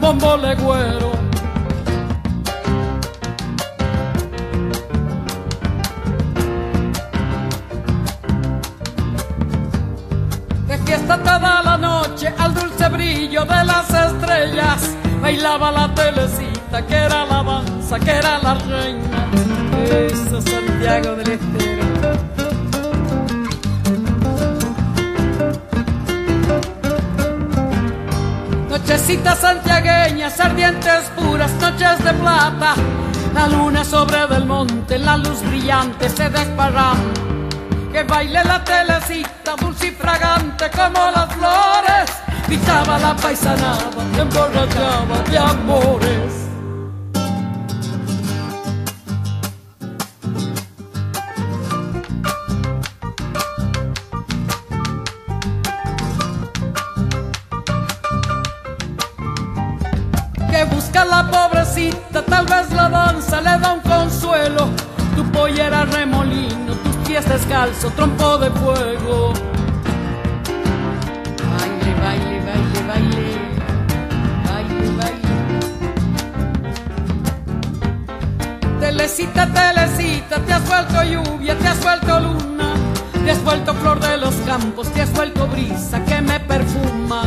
bombo legüero. De fiesta toda la noche al dulce brillo de las estrellas, bailaba la telecita que era la danza, que era la reina. Eso, Santiago del Estero. Nochecitas santiagueñas, ardientes puras, noches de plata. La luna sobre del monte, la luz brillante se desparrama. Que baile la telecita, dulce y fragante como las flores. Gritaba la paisanada, emborrachaba de amores. Que busca la pobrecita, tal vez la danza le da un consuelo. Tu pollera remolino, tus pies descalzos, trompo de fuego. Baile, baile, baile, baile, baile, baile. Telecita, telecita, te has vuelto lluvia, te has vuelto luna, te has vuelto flor de los campos, te has vuelto brisa que me perfuma.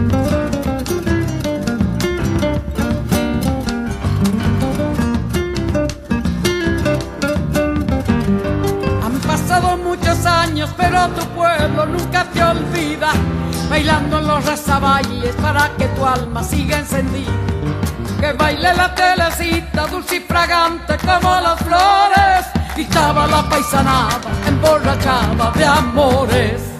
Muchos años, pero tu pueblo nunca te olvida, bailando en los rezaballes para que tu alma siga encendida. Que baile la telecita, dulce y fragante como las flores. Gritaba la paisanada, emborrachaba de amores.